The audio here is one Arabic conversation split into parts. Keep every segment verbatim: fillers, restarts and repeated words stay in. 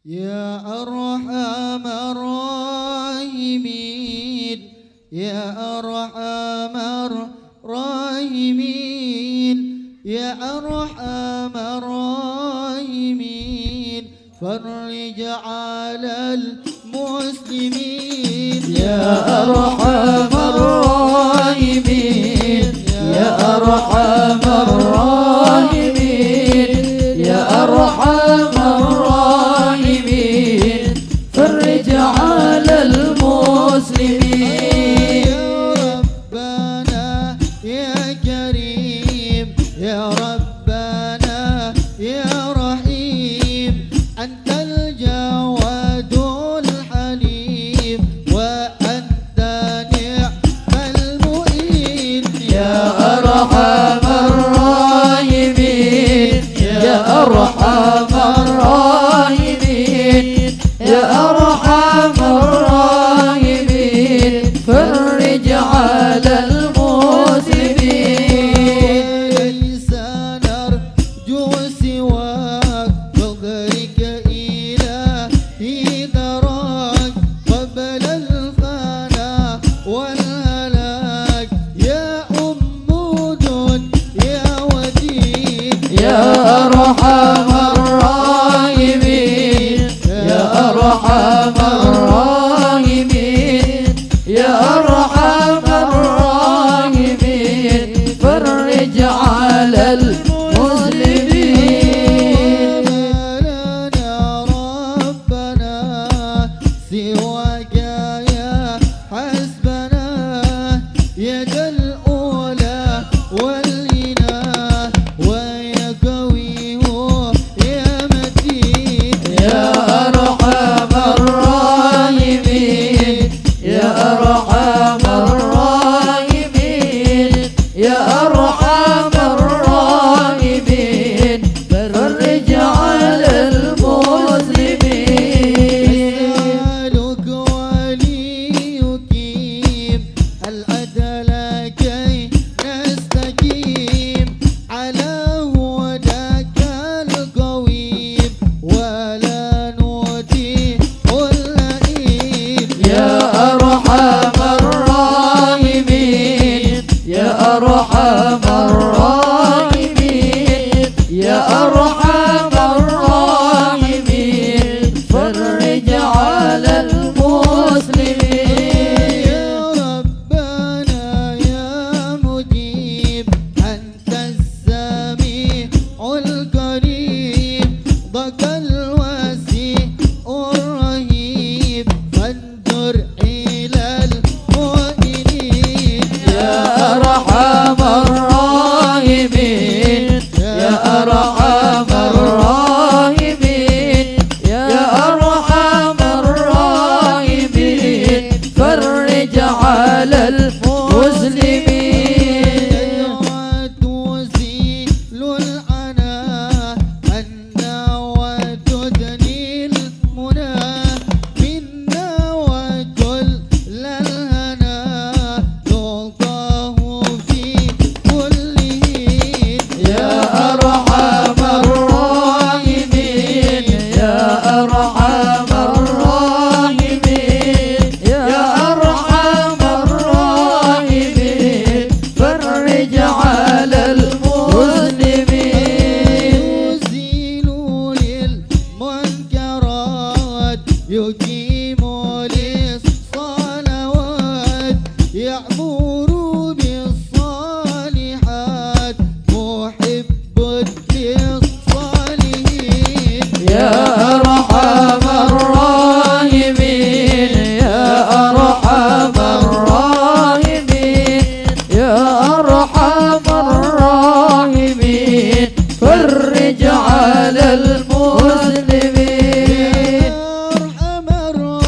يا أرحم الراحمين يا أرحم الراحمين يا أرحم الراحمين فرج على المسلمين يا أرحم الراحمين يا أرحم الراحمين يا أرحم الراحمين فرج على المسلمين يا ربنا يا كريم يا ربنا يا رحيم أنت الجواد الحليم وأنت نعم المؤين يا أرحم الراحمين يا أرحم الراحمين يا أرحم الراحمين فرج على المسلمين ليس نرجو سواك فضلك إلهي دراك قبل الفناء والهلاك يا أمود يا ودين يا أرحم الراحمين يا أرحم الراحمين يا أرحم الراحمين فرج على المسلمين لنا ربنا سواك يا حسبنا يد الأولى والإله ويا قوي يا متين يا أرحم الراحمين يا أرحم الراحمين يا أرحم الراحمين فرج على المسلمين نسألك وليقيم العدل كي نستقيم على هداك القويم ولا نطيع اللئيم يا أرحم الراحمين يا أرحم الراحمين يا أرحم الراحمين فرج على المسلمين يا ربنا يا مجيب أنت السميع القريب ضك الوسيع الرهيب فانظر إلى المؤمنين يا أرحم الراحمين يا أرحم الراحمين يا أرحم الراحمين فرج على المسلمين وتزيل العنا عنا وتدني المنى منا وكل الهنا تلقاه في كل حين يا أرحم الراحمين يا أرحم الراحمين يا أرحم الراحمين فرج على المسلمين يزيل للمنكرات يقيم للصلوات يأمر بالصالحات محب للصالحين يا أرحم الراحمين يا أرحم الراحمين يا أرحم الراحمين فرج على المسلمين أرحم الراحمين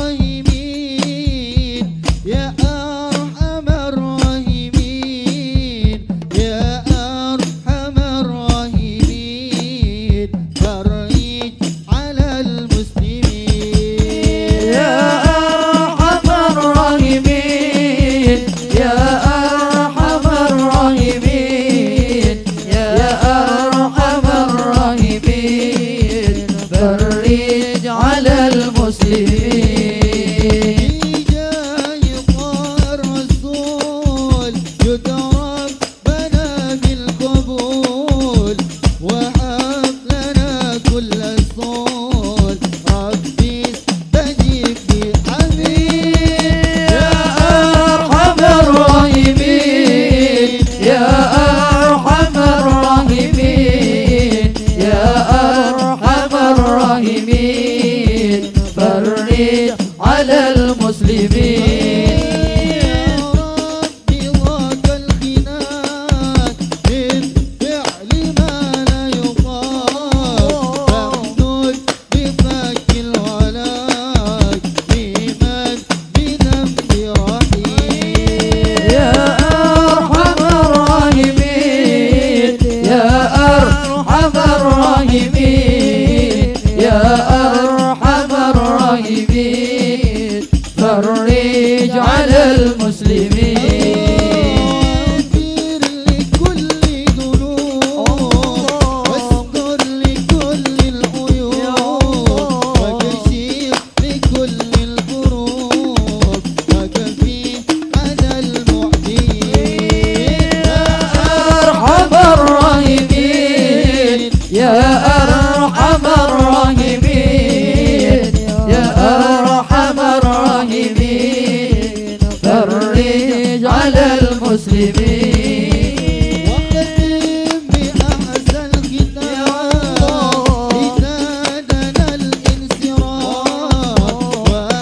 المسلمين واغفر لكل ذنوب واستر لكل العيوب واكشف لكل الكروب وكفي على المعدين أرحم الراحمين يا أرحم الراحمين يا أرحم الراحمين فرج على المسلمين وختم بأحسن ختام لزادنا الانصراف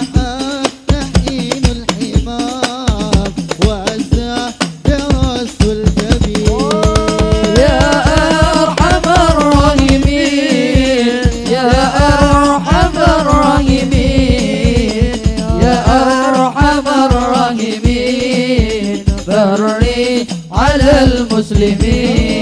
وحين الحمام وأسعد رأس الجبين يا أرحم الراحمين يا أرحم الراحمين يا أرحم الراحمين فرج على المسلمين